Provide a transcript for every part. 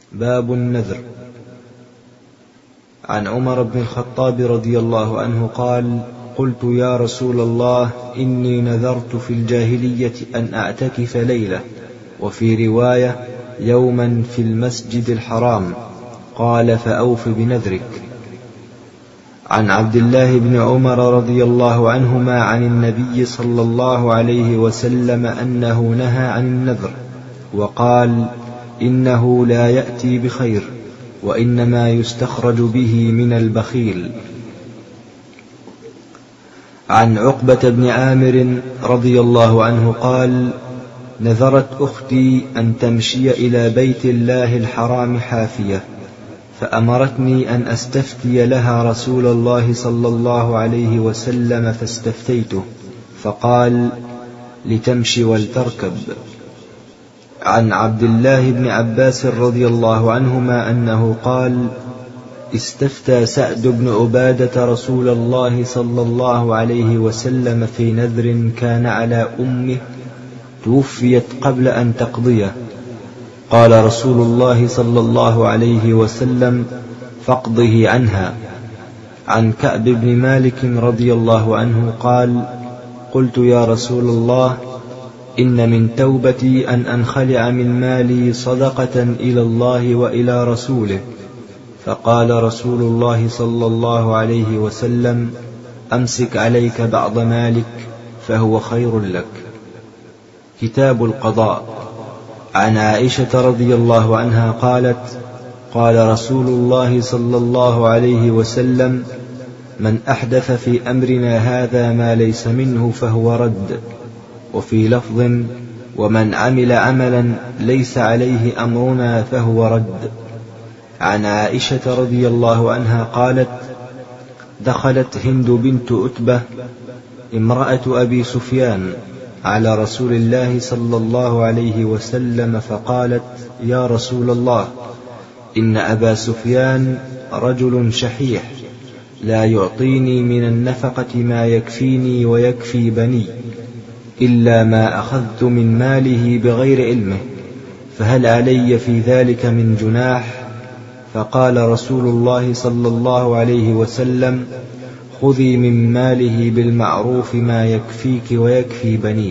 باب النذر. عن عمر بن الخطاب رضي الله عنه قال: قلت يا رسول الله إني نذرت في الجاهلية أن أعتكف ليلة، وفي رواية يوما في المسجد الحرام. قال: فأوف بنذرك. عن عبد الله بن عمر رضي الله عنهما عن النبي صلى الله عليه وسلم أنه نهى عن النذر، وقال: إنه لا يأتي بخير، وإنما يستخرج به من البخيل. عن عقبة بن عامر رضي الله عنه قال: نذرت أختي أن تمشي إلى بيت الله الحرام حافية، فأمرتني أن أستفتي لها رسول الله صلى الله عليه وسلم، فاستفتيته فقال: لتمشي ولتركب. عن عبد الله بن عباس رضي الله عنهما أنه قال: استفتى سعد بن عبادة رسول الله صلى الله عليه وسلم في نذر كان على أمه توفيت قبل أن تقضيه، قال رسول الله صلى الله عليه وسلم: فاقضه عنها. عن كعب بن مالك رضي الله عنه قال: قلت يا رسول الله إن من توبتي أن أنخلع من مالي صدقة إلى الله وإلى رسوله، فقال رسول الله صلى الله عليه وسلم: أمسك عليك بعض مالك فهو خير لك. كتاب القضاء. عن عائشة رضي الله عنها قالت: قال رسول الله صلى الله عليه وسلم: من أحدث في أمرنا هذا ما ليس منه فهو رد. وفي لفظ: ومن عمل عملا ليس عليه أمرنا فهو رد. عن عائشة رضي الله عنها قالت: دخلت هند بنت عتبة امرأة أبي سفيان على رسول الله صلى الله عليه وسلم فقالت: يا رسول الله، إن أبا سفيان رجل شحيح لا يعطيني من النفقة ما يكفيني ويكفي بني إلا ما أخذت من ماله بغير علمه، فهل علي في ذلك من جناح؟ فقال رسول الله صلى الله عليه وسلم: خذي من ماله بالمعروف ما يكفيك ويكفي بنيك.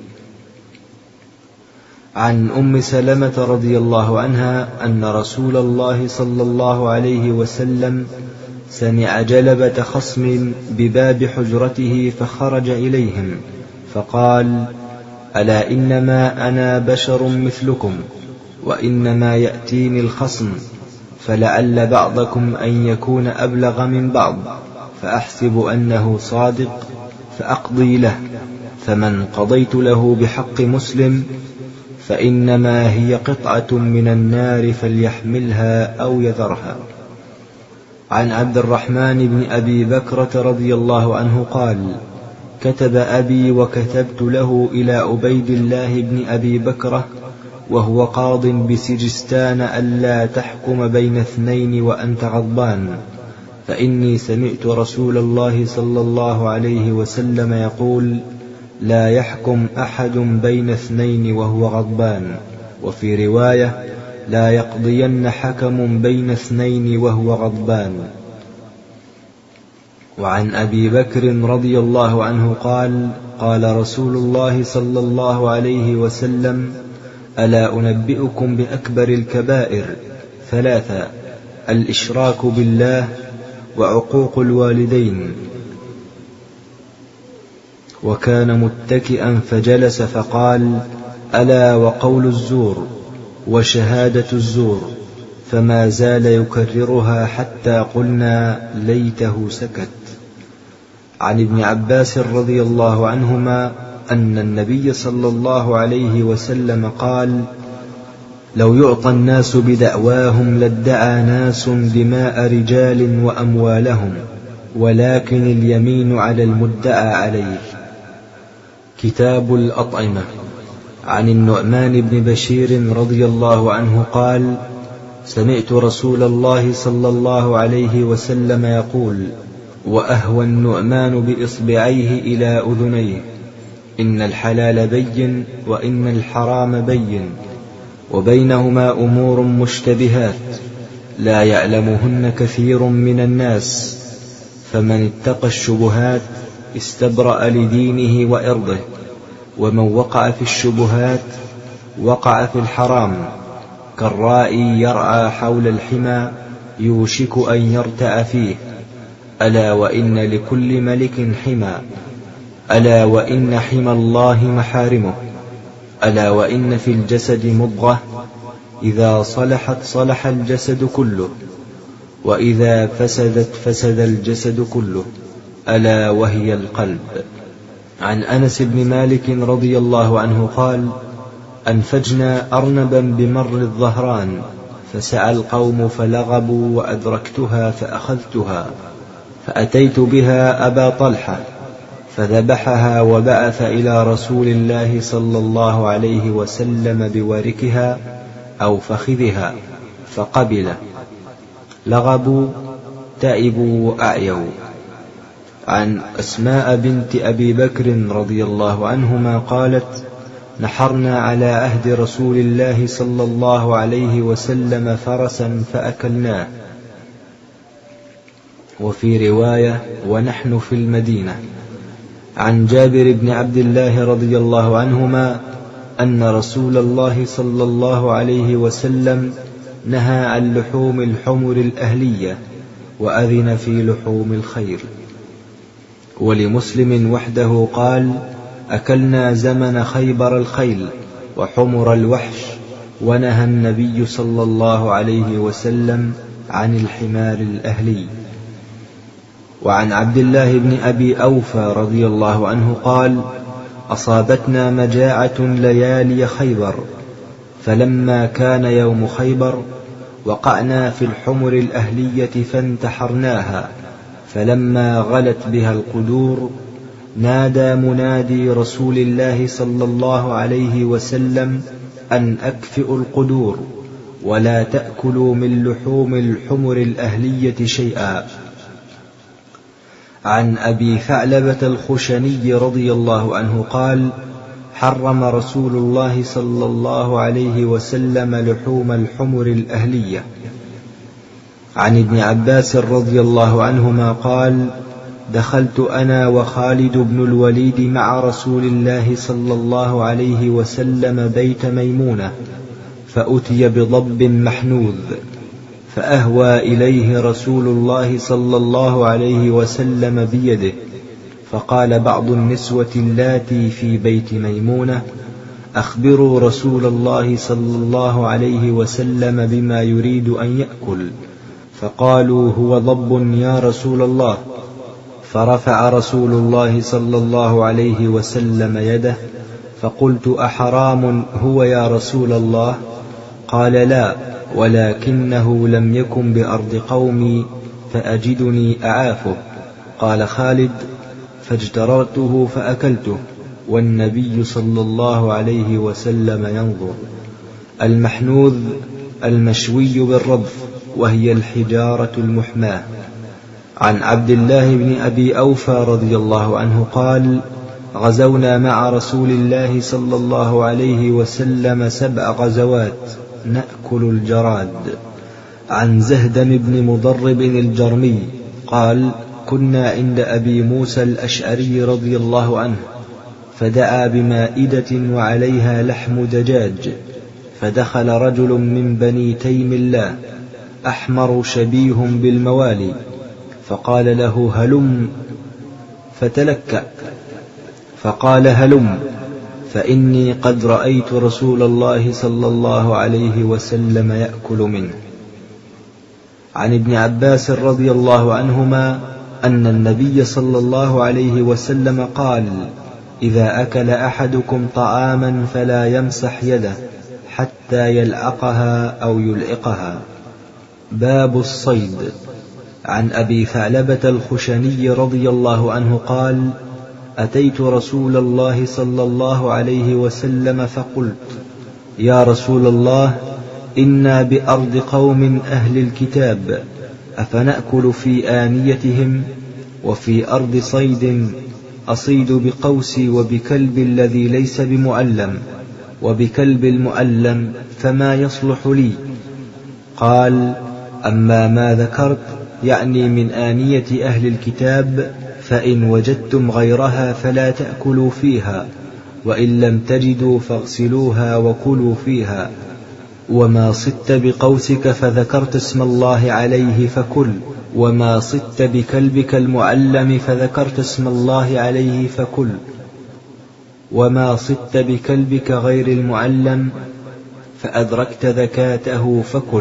عن أم سلمة رضي الله عنها أن رسول الله صلى الله عليه وسلم سمع جلبة خصم بباب حجرته فخرج إليهم فقال: ألا إنما أنا بشر مثلكم، وإنما يأتيني الخصم، فلعل بعضكم أن يكون أبلغ من بعض، فأحسب أنه صادق فأقضي له، فمن قضيت له بحق مسلم فإنما هي قطعة من النار فليحملها أو يذرها. عن عبد الرحمن بن أبي بكرة رضي الله عنه قال: كتب أبي وكتبت له إلى عبيد الله بن أبي بكرة وهو قاض بسجستان ألا تحكم بين اثنين وأنت غضبان، فإني سمعت رسول الله صلى الله عليه وسلم يقول: لا يحكم أحد بين اثنين وهو غضبان. وفي رواية: لا يقضين حكم بين اثنين وهو غضبان. وعن أبي بكر رضي الله عنه قال: قال رسول الله صلى الله عليه وسلم: ألا أنبئكم بأكبر الكبائر 3: الإشراك بالله، وعقوق الوالدين. وكان متكئا فجلس فقال: ألا وقول الزور، وشهادة الزور، فما زال يكررها حتى قلنا ليته سكت. عن ابن عباس رضي الله عنهما أن النبي صلى الله عليه وسلم قال: لو يعطى الناس بدعواهم لادعى ناس دماء رجال وأموالهم، ولكن اليمين على المدعى عليه. كتاب الأطعمة. عن النعمان بن بشير رضي الله عنه قال: سمعت رسول الله صلى الله عليه وسلم يقول: وأهوى النعمان بإصبعيه إلى أذنيه: إن الحلال بين وإن الحرام بين، وبينهما أمور مشتبهات لا يعلمهن كثير من الناس، فمن اتقى الشبهات استبرأ لدينه وإرضه، ومن وقع في الشبهات وقع في الحرام، كالرائي يرعى حول الحمى يوشك أن يرتأ فيه. ألا وإن لكل ملك حمى، ألا وإن حمى الله محارمه، ألا وإن في الجسد مضغة إذا صلحت صلح الجسد كله، وإذا فسدت فسد الجسد كله، ألا وهي القلب. عن أنس بن مالك رضي الله عنه قال: أنفجنا أرنبا بمر الظهران، فسعى القوم فلغبوا، وأدركتها فأخذتها، فأتيت بها أبا طلحة فذبحها، وبعث إلى رسول الله صلى الله عليه وسلم بوركها أو فخذها فقبل. لغبوا تعبوا وأعيوا. عن أسماء بنت أبي بكر رضي الله عنهما قالت: نحرنا على عهد رسول الله صلى الله عليه وسلم فرسا فأكلناه. وفي رواية: ونحن في المدينة. عن جابر بن عبد الله رضي الله عنهما أن رسول الله صلى الله عليه وسلم نهى عن لحوم الحمر الأهلية، وأذن في لحوم الخيل. ولمسلم وحده قال: أكلنا زمن خيبر الخيل وحمر الوحش، ونهى النبي صلى الله عليه وسلم عن الحمار الأهلي. وعن عبد الله بن أبي أوفى رضي الله عنه قال: أصابتنا مجاعة ليالي خيبر، فلما كان يوم خيبر وقعنا في الحمر الأهلية فانتحرناها، فلما غلت بها القدور نادى منادي رسول الله صلى الله عليه وسلم أن أكفئوا القدور ولا تأكلوا من لحوم الحمر الأهلية شيئا. عن أبي ثعلبة الخشني رضي الله عنه قال: حرم رسول الله صلى الله عليه وسلم لحوم الحمر الأهلية. عن ابن عباس رضي الله عنهما قال: دخلت أنا وخالد بن الوليد مع رسول الله صلى الله عليه وسلم بيت ميمونة، فأتي بضب محنوذ، فأهوى إليه رسول الله صلى الله عليه وسلم بيده، فقال بعض النسوة اللاتي في بيت ميمونة: أخبروا رسول الله صلى الله عليه وسلم بما يريد أن يأكل. فقالوا: هو ضب يا رسول الله. فرفع رسول الله صلى الله عليه وسلم يده، فقلت: أحرام هو يا رسول الله؟ قال: لا، ولكنه لم يكن بأرض قومي فأجدني أعافه. قال خالد: فاجتررته فأكلته، والنبي صلى الله عليه وسلم ينظر. المحنوذ المشوي بالرضف، وهي الحجارة المحماة. عن عبد الله بن أبي أوفى رضي الله عنه قال: غزونا مع رسول الله صلى الله عليه وسلم 7 غزوات نأكل الجراد. عن زهدم بن مضرب الجرمي قال: كنا عند أبي موسى الأشعري رضي الله عنه، فدعا بمائدة وعليها لحم دجاج، فدخل رجل من بني تيم الله أحمر شبيه بالموالي، فقال له: هلم، فتلكأ، فقال: هلم، فإني قد رأيت رسول الله صلى الله عليه وسلم يأكل منه. عن ابن عباس رضي الله عنهما أن النبي صلى الله عليه وسلم قال: إذا أكل أحدكم طعاما فلا يمسح يده حتى يلعقها أو يلعقها. باب الصيد. عن أبي ثعلبة الخشني رضي الله عنه قال: أتيت رسول الله صلى الله عليه وسلم فقلت: يا رسول الله، إنا بأرض قوم أهل الكتاب، أفنأكل في آنيتهم؟ وفي أرض صيد أصيد بقوسي وبكلب الذي ليس بمعلم، وبكلب المعلم فما يصلح لي؟ قال: أما ما ذكرت يعني من آنية أهل الكتاب فإن وجدتم غيرها فلا تأكلوا فيها، وإن لم تجدوا فاغسلوها وكلوا فيها. وما صدت بقوسك فذكرت اسم الله عليه فكل، وما صدت بكلبك المعلم فذكرت اسم الله عليه فكل، وما صدت بكلبك غير المعلم فأدركت ذكاته فكل.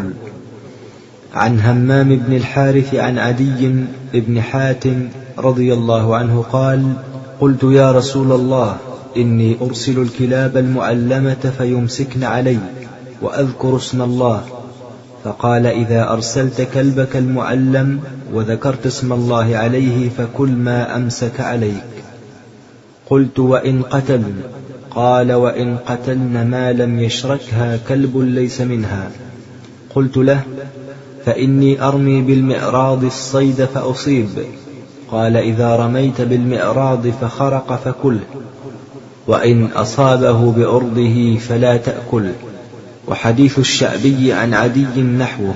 عن همام بن الحارث عن عدي بن حاتم رضي الله عنه قال: قلت يا رسول الله إني أرسل الكلاب المعلمة فيمسكن علي وأذكر اسم الله، فقال: إذا أرسلت كلبك المعلم وذكرت اسم الله عليه فكل ما أمسك عليك. قلت: وإن قتلن؟ قال: وإن قتلن ما لم يشركها كلب ليس منها. قلت له: فإني أرمي بالمئراض الصيد فأصيب. قال: إذا رميت بالمئراض فخرق فكله، وإن أصابه بأرضه فلا تأكل. وحديث الشعبي عن عدي نحوه،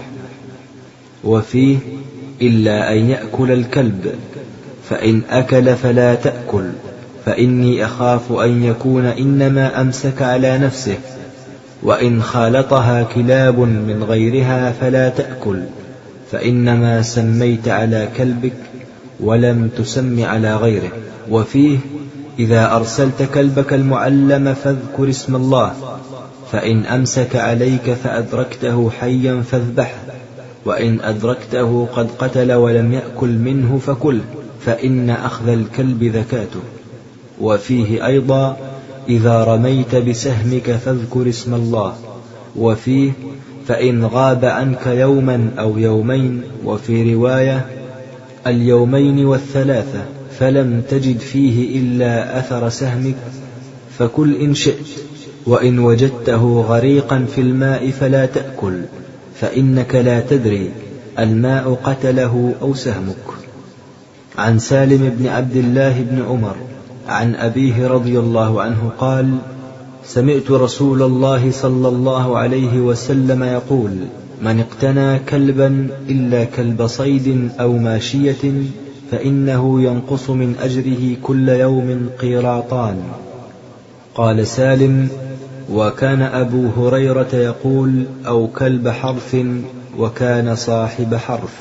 وفيه: إلا أن يأكل الكلب، فإن أكل فلا تأكل، فإني أخاف أن يكون إنما أمسك على نفسه، وإن خالطها كلاب من غيرها فلا تأكل، فإنما سميت على كلبك ولم تسم على غيره. وفيه: إذا أرسلت كلبك المعلم فاذكر اسم الله، فإن أمسك عليك فأدركته حيا فاذبحه، وإن أدركته قد قتل ولم يأكل منه فكله، فإن أخذ الكلب ذكاته. وفيه أيضا: إذا رميت بسهمك فاذكر اسم الله. وفيه: فإن غاب عنك يوما أو يومين، وفي رواية: اليومين والثلاثة، فلم تجد فيه إلا أثر سهمك فكل إن شئت، وإن وجدته غريقا في الماء فلا تأكل، فإنك لا تدري الماء قتله أو سهمك. عن سالم بن عبد الله بن عمر عن أبيه رضي الله عنه قال: سمعت رسول الله صلى الله عليه وسلم يقول: من اقتنى كلبا إلا كلب صيد أو ماشية فإنه ينقص من أجره كل يوم قيراطان. قال سالم: وكان أبو هريرة يقول: أو كلب حرث، وكان صاحب حرث.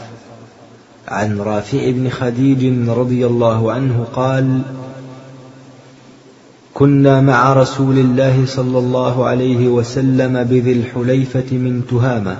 عن رافع بن خديج رضي الله عنه قال: كنا مع رسول الله صلى الله عليه وسلم بذي الحليفة من تهامة،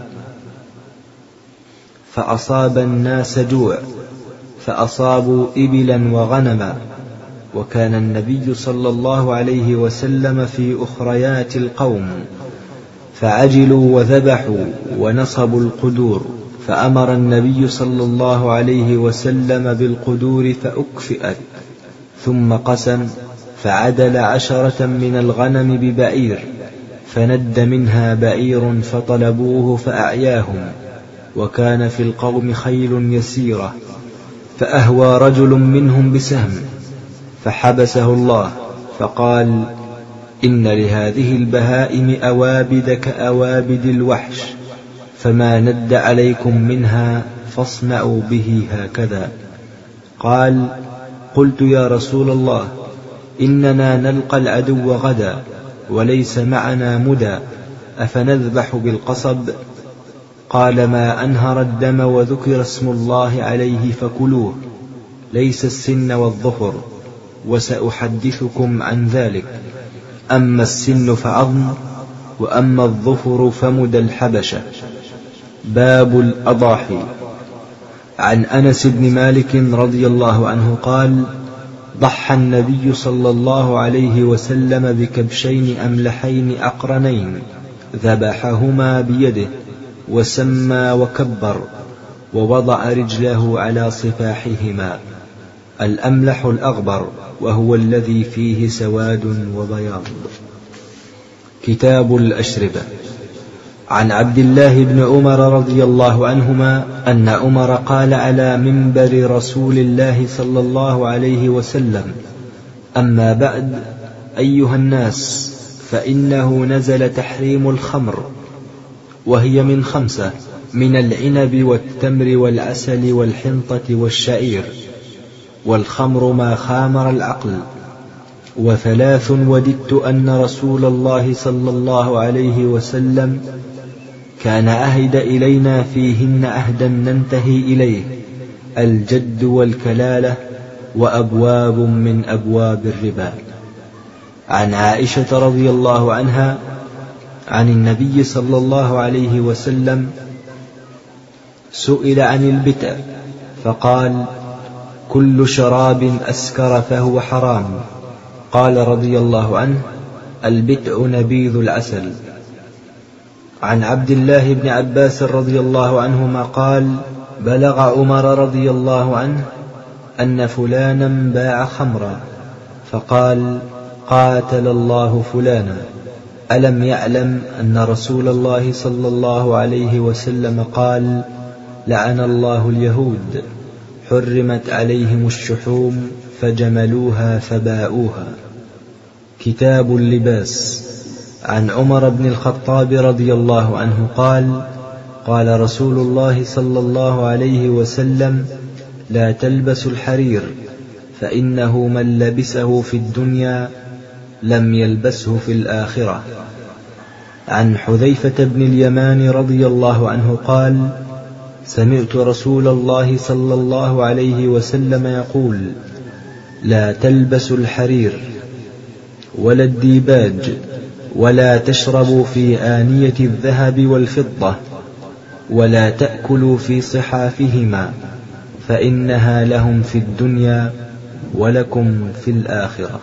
فأصاب الناس جوع، فأصابوا إبلا وغنما، وكان النبي صلى الله عليه وسلم في أخريات القوم، فعجلوا وذبحوا ونصبوا القدور، فأمر النبي صلى الله عليه وسلم بالقدور فأكفئت، ثم قسم، فعدل 10 من الغنم ببعير، فند منها بعير فطلبوه فأعياهم، وكان في القوم خيل يسيرة، فأهوى رجل منهم بسهم فحبسه الله، فقال: إن لهذه البهائم أوابد كأوابد الوحش، فما ند عليكم منها فاصنعوا به هكذا. قال: قلت يا رسول الله، إننا نلقى العدو غدا وليس معنا مدى، أفنذبح بالقصب؟ قال: ما أنهر الدم وذكر اسم الله عليه فكلوه، ليس السن والظفر، وسأحدثكم عن ذلك. أما السن فعظم، وأما الظفر فمد الحبشة. باب الأضاحي. عن أنس بن مالك رضي الله عنه قال: ضحى النبي صلى الله عليه وسلم بكبشين أملحين أقرنين، ذبحهما بيده، وسمى وكبر، ووضع رجله على صفاحهما. الأملح الأغبر، وهو الذي فيه سواد وبياض. كتاب الأشربة. عن عبد الله بن عمر رضي الله عنهما أن عمر قال على منبر رسول الله صلى الله عليه وسلم: أما بعد، أيها الناس، فإنه نزل تحريم الخمر، وهي من 5: من العنب والتمر والعسل والحنطة والشعير، والخمر ما خامر العقل. 3: وددت أن رسول الله صلى الله عليه وسلم كان عهد إلينا فيهن عهدا ننتهي إليه: الجد والكلالة، وأبواب من أبواب الربا. عن عائشة رضي الله عنها عن النبي صلى الله عليه وسلم سئل عن البتع فقال: كل شراب أسكر فهو حرام. قال رضي الله عنه: البتع نبيذ العسل. عن عبد الله بن عباس رضي الله عنهما قال: بلغ عمر رضي الله عنه أن فلانا باع خمرا، فقال: قاتل الله فلانا، ألم يعلم أن رسول الله صلى الله عليه وسلم قال: لعن الله اليهود، حرمت عليهم الشحوم فجملوها فباؤوها. كتاب اللباس. عن عمر بن الخطاب رضي الله عنه قال: قال رسول الله صلى الله عليه وسلم: لا تلبسوا الحرير، فإنه من لبسه في الدنيا لم يلبسه في الآخرة. عن حذيفة بن اليمان رضي الله عنه قال: سمعت رسول الله صلى الله عليه وسلم يقول: لا تلبسوا الحرير ولا الديباج، ولا تشربوا في آنية الذهب والفضة، ولا تأكلوا في صحافهما، فإنها لهم في الدنيا ولكم في الآخرة.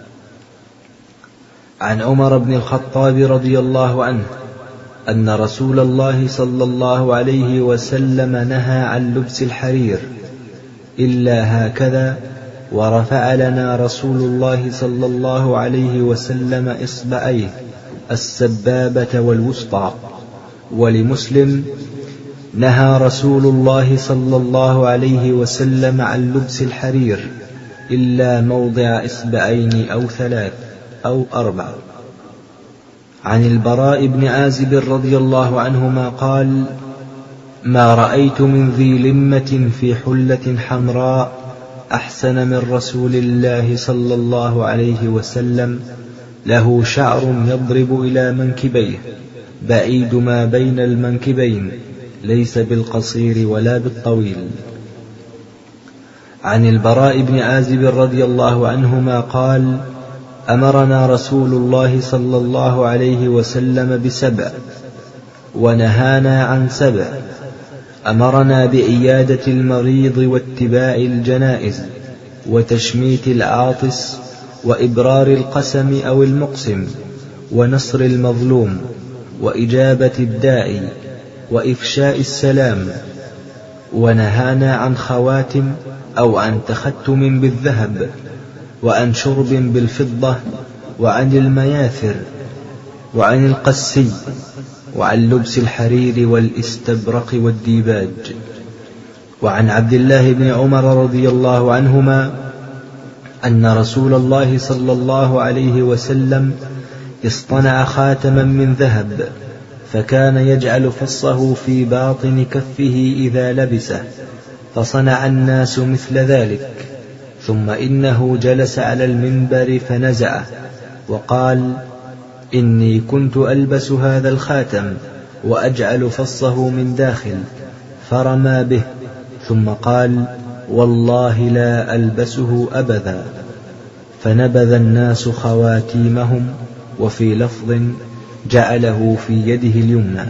عن عمر بن الخطاب رضي الله عنه أن رسول الله صلى الله عليه وسلم نهى عن لبس الحرير إلا هكذا، ورفع لنا رسول الله صلى الله عليه وسلم إصبعيه السبابة والوسطى. ولمسلم: نهى رسول الله صلى الله عليه وسلم عن لبس الحرير إلا موضع إصبعين أو 3 أو 4. عن البراء بن عازب رضي الله عنهما قال: ما رأيت من ذي لمة في حلة حمراء أحسن من رسول الله صلى الله عليه وسلم، له شعر يضرب إلى منكبيه، بعيد ما بين المنكبين، ليس بالقصير ولا بالطويل. عن البراء بن عازب رضي الله عنهما قال: أمرنا رسول الله صلى الله عليه وسلم ب7 ونهانا عن 7. أمرنا بعيادة المريض واتباع الجنائز، وتشميت العاطس، وإبرار القسم أو المقسم، ونصر المظلوم، وإجابة الداعي، وإفشاء السلام. ونهانا عن خواتم أو عن تختم بالذهب، وعن شرب بالفضة، وعن المياثر، وعن القسي، وعن لبس الحرير والاستبرق والديباج. وعن عبد الله بن عمر رضي الله عنهما أن رسول الله صلى الله عليه وسلم اصطنع خاتما من ذهب، فكان يجعل فصه في باطن كفه إذا لبسه، فصنع الناس مثل ذلك. ثم إنه جلس على المنبر فنزعه وقال: إني كنت ألبس هذا الخاتم وأجعل فصه من داخل، فرمى به، ثم قال: والله لا ألبسه أبدا. فنبذ الناس خواتيمهم، وفي لفظ: جعله في يده اليمنى.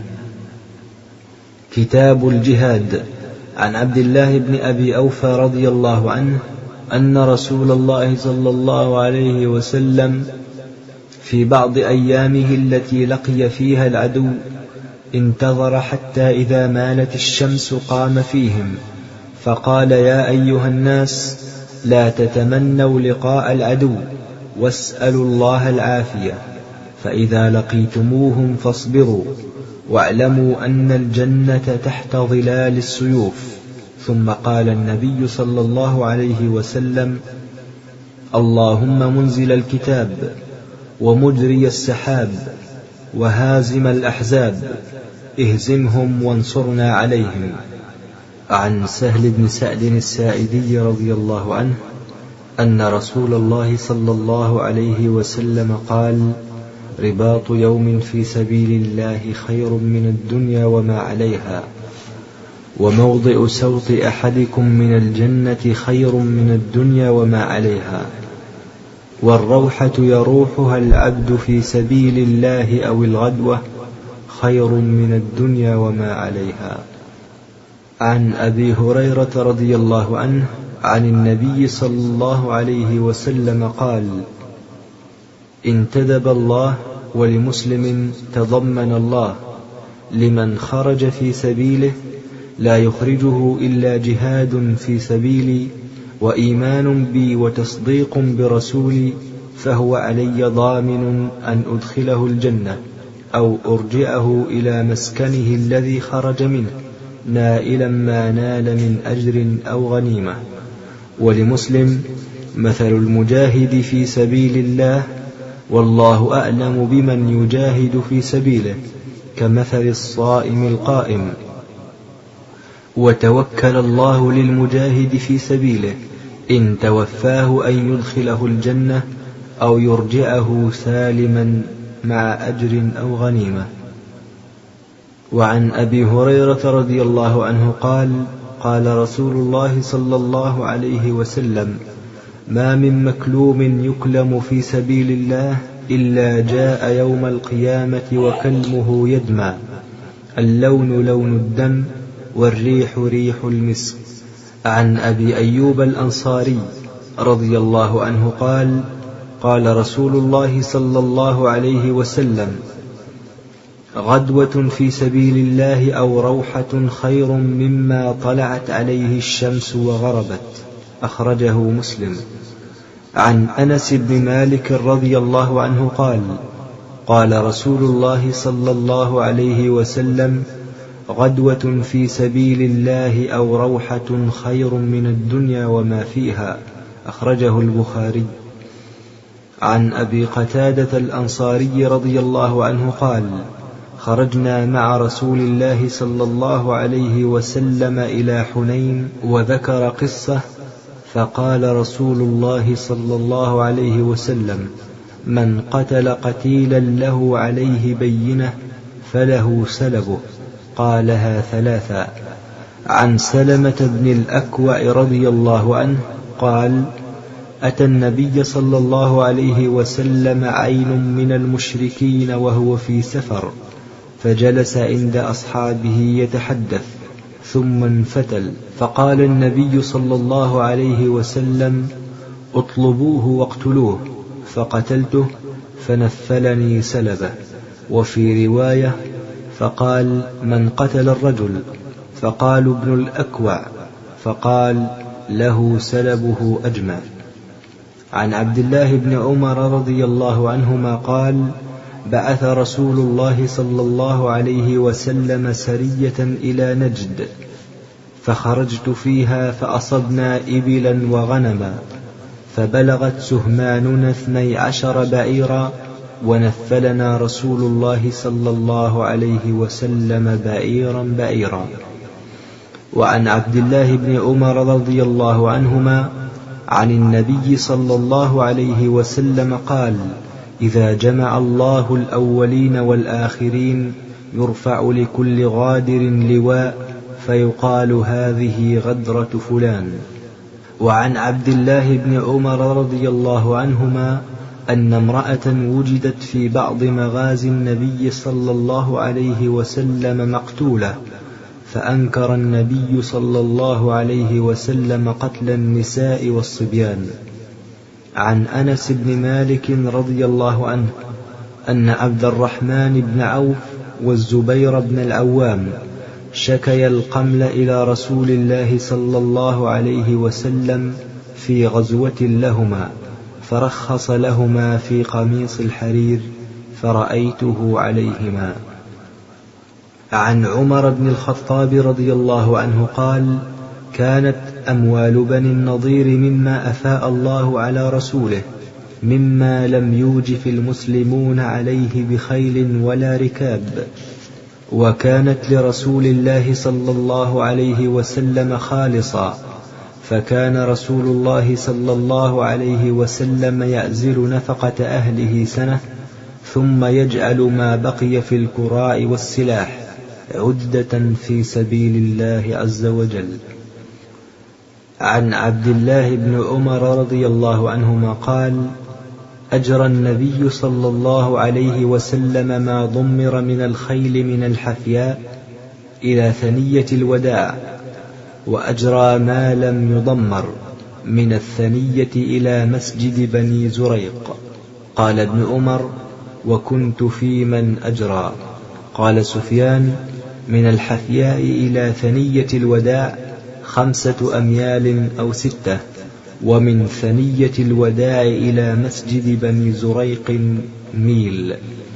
كتاب الجهاد. عن عبد الله بن أبي أوفى رضي الله عنه أن رسول الله صلى الله عليه وسلم في بعض أيامه التي لقي فيها العدو انتظر حتى إذا مالت الشمس قام فيهم، فقال: يا أيها الناس، لا تتمنوا لقاء العدو، واسألوا الله العافية، فإذا لقيتموهم فاصبروا، واعلموا أن الجنة تحت ظلال السيوف. ثم قال النبي صلى الله عليه وسلم: اللهم منزل الكتاب، ومجري السحاب وهازم الأحزاب اهزمهم وانصرنا عليهم. عن سهل بن سعد الساعدي رضي الله عنه أن رسول الله صلى الله عليه وسلم قال: رباط يوم في سبيل الله خير من الدنيا وما عليها، وموضع سوط أحدكم من الجنة خير من الدنيا وما عليها، والروحة يروحها العبد في سبيل الله أو الغدوة خير من الدنيا وما عليها. عن أبي هريرة رضي الله عنه عن النبي صلى الله عليه وسلم قال: انتدب الله ولمسلم تضمن الله لمن خرج في سبيله لا يخرجه إلا جهاد في سبيلي وإيمان بي وتصديق برسولي، فهو علي ضامن أن أدخله الجنة أو أرجعه إلى مسكنه الذي خرج منه نائلا ما نال من أجر أو غنيمة. ولمسلم: مثل المجاهد في سبيل الله والله أعلم بمن يجاهد في سبيله كمثل الصائم القائم. وتوكل الله للمجاهد في سبيله إن توفاه أن يدخله الجنة أو يرجعه سالما مع أجر أو غنيمة. وعن أبي هريرة رضي الله عنه قال: قال رسول الله صلى الله عليه وسلم: ما من مكلوم يكلم في سبيل الله إلا جاء يوم القيامة وكلمه يدمع، اللون لون الدم والريح ريح المسك. عن أبي أيوب الأنصاري رضي الله عنه قال: قال رسول الله صلى الله عليه وسلم: غدوة في سبيل الله أو روحة خير مما طلعت عليه الشمس وغربت. أخرجه مسلم. عن أنس بن مالك رضي الله عنه قال: قال رسول الله صلى الله عليه وسلم: غدوة في سبيل الله أو روحة خير من الدنيا وما فيها. أخرجه البخاري. عن أبي قتادة الأنصاري رضي الله عنه قال: خرجنا مع رسول الله صلى الله عليه وسلم إلى حنين، وذكر قصة، فقال رسول الله صلى الله عليه وسلم: من قتل قتيلا له عليه بينة فله سلبه. قالها ثلاثا. عن سلمة بن الأكوع رضي الله عنه قال: أتى النبي صلى الله عليه وسلم عين من المشركين وهو في سفر، فجلس عند أصحابه يتحدث، ثم انفتل، فقال النبي صلى الله عليه وسلم: اطلبوه واقتلوه، فقتلته فنفلني سلبه. وفي رواية: فقال: من قتل الرجل؟ فقالوا: ابن الأكوع، فقال: له سلبه أجمع. عن عبد الله بن عمر رضي الله عنهما قال: بعث رسول الله صلى الله عليه وسلم سرية إلى نجد، فخرجت فيها فأصبنا إبلا وغنما، فبلغت سهماننا 12 بعيرا، ونفلنا رسول الله صلى الله عليه وسلم بعيرا بعيرا. وعن عبد الله بن عمر رضي الله عنهما عن النبي صلى الله عليه وسلم قال: إذا جمع الله الأولين والآخرين يرفع لكل غادر لواء، فيقال هذه غدرة فلان. وعن عبد الله بن عمر رضي الله عنهما أن امرأة وجدت في بعض مغازي النبي صلى الله عليه وسلم مقتولة، فأنكر النبي صلى الله عليه وسلم قتل النساء والصبيان. عن أنس بن مالك رضي الله عنه أن عبد الرحمن بن عوف والزبير بن العوام شكيا القمل إلى رسول الله صلى الله عليه وسلم في غزوة لهما، فرخص لهما في قميص الحرير، فرأيته عليهما. عن عمر بن الخطاب رضي الله عنه قال: كانت أموال بني النضير مما أفاء الله على رسوله، مما لم يوجف المسلمون عليه بخيل ولا ركاب، وكانت لرسول الله صلى الله عليه وسلم خالصا، فكان رسول الله صلى الله عليه وسلم يأزل نفقة أهله سنة، ثم يجعل ما بقي في الكراء والسلاح عدة في سبيل الله عز وجل. عن عبد الله بن عمر رضي الله عنهما قال: أجرى النبي صلى الله عليه وسلم ما ضمر من الخيل من الحفياء إلى ثنية الوداع، وأجرى ما لم يضمر من الثنية إلى مسجد بني زريق. قال ابن عمر: وكنت في من أجرى. قال سفيان: من الحفياء إلى ثنية الوداع 5 أميال أو 6، ومن ثنية الوداع إلى مسجد بني زريق ميل.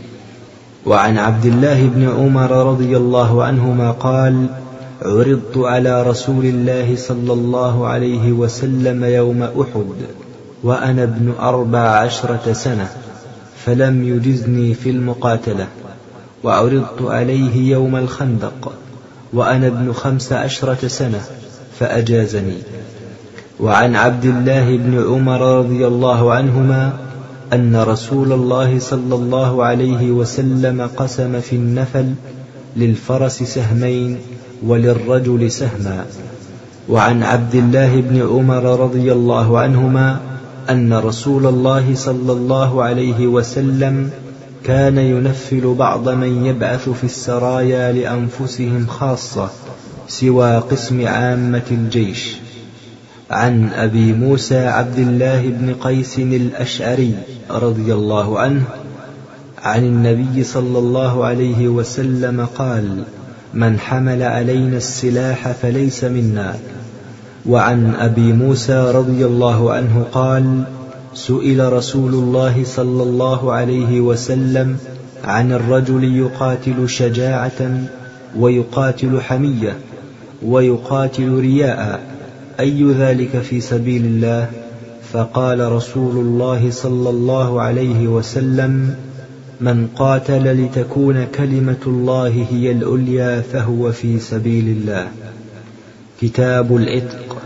وعن عبد الله بن عمر رضي الله عنهما قال: عرضت على رسول الله صلى الله عليه وسلم يوم أحد وأنا ابن 14 سنة فلم يجزني في المقاتلة، وعرضت عليه يوم الخندق وأنا ابن 15 سنة فأجازني. وعن عبد الله بن عمر رضي الله عنهما أن رسول الله صلى الله عليه وسلم قسم في النفل للفرس سهمين وللرجل سهما. وعن عبد الله بن عمر رضي الله عنهما أن رسول الله صلى الله عليه وسلم كان ينفل بعض من يبعث في السرايا لأنفسهم خاصة سوى قسم عامة الجيش. عن أبي موسى عبد الله بن قيس الأشعري رضي الله عنه عن النبي صلى الله عليه وسلم قال: من حمل علينا السلاح فليس منا. وعن أبي موسى رضي الله عنه قال: سئل رسول الله صلى الله عليه وسلم عن الرجل يقاتل شجاعة ويقاتل حمية ويقاتل رياء، أي ذلك في سبيل الله؟ فقال رسول الله صلى الله عليه وسلم: من قاتل لتكون كلمة الله هي العليا فهو في سبيل الله. كتاب العتق.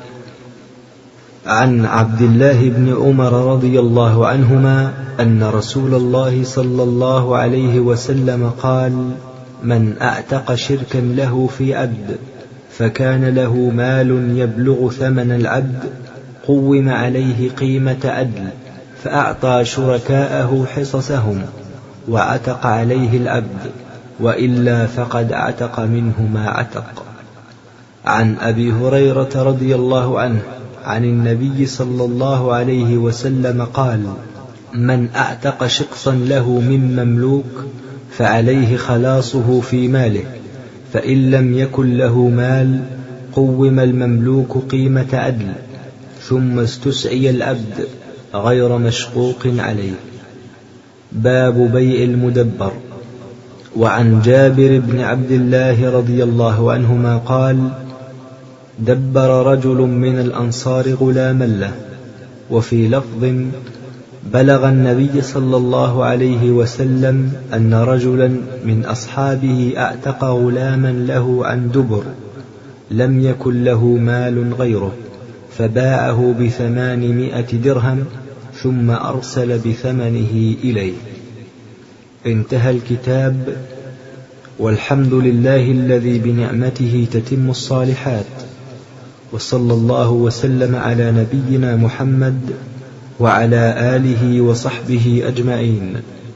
عن عبد الله بن عمر رضي الله عنهما أن رسول الله صلى الله عليه وسلم قال: من أعتق شركا له في عبد فكان له مال يبلغ ثمن العبد قوم عليه قيمة عدل، فأعطى شركاءه حصصهم وعتق عليه العبد، وإلا فقد اعتق منه ما عتق. عن أبي هريرة رضي الله عنه عن النبي صلى الله عليه وسلم قال: من أعتق شقصا له من مملوك فعليه خلاصه في ماله، فإن لم يكن له مال قوم المملوك قيمة عدل، ثم استسعي العبد غير مشقوق عليه. باب بيع المدبر. وعن جابر بن عبد الله رضي الله عنهما قال: دبر رجل من الأنصار غلاما له. وفي لفظ: بلغ النبي صلى الله عليه وسلم أن رجلا من أصحابه أعتق غلاما له عن دبر لم يكن له مال غيره، فباعه ب800 درهم ثم أرسل بثمنه إليه. انتهى الكتاب. والحمد لله الذي بنعمته تتم الصالحات، وصلى الله وسلم على نبينا محمد وعلى آله وصحبه أجمعين.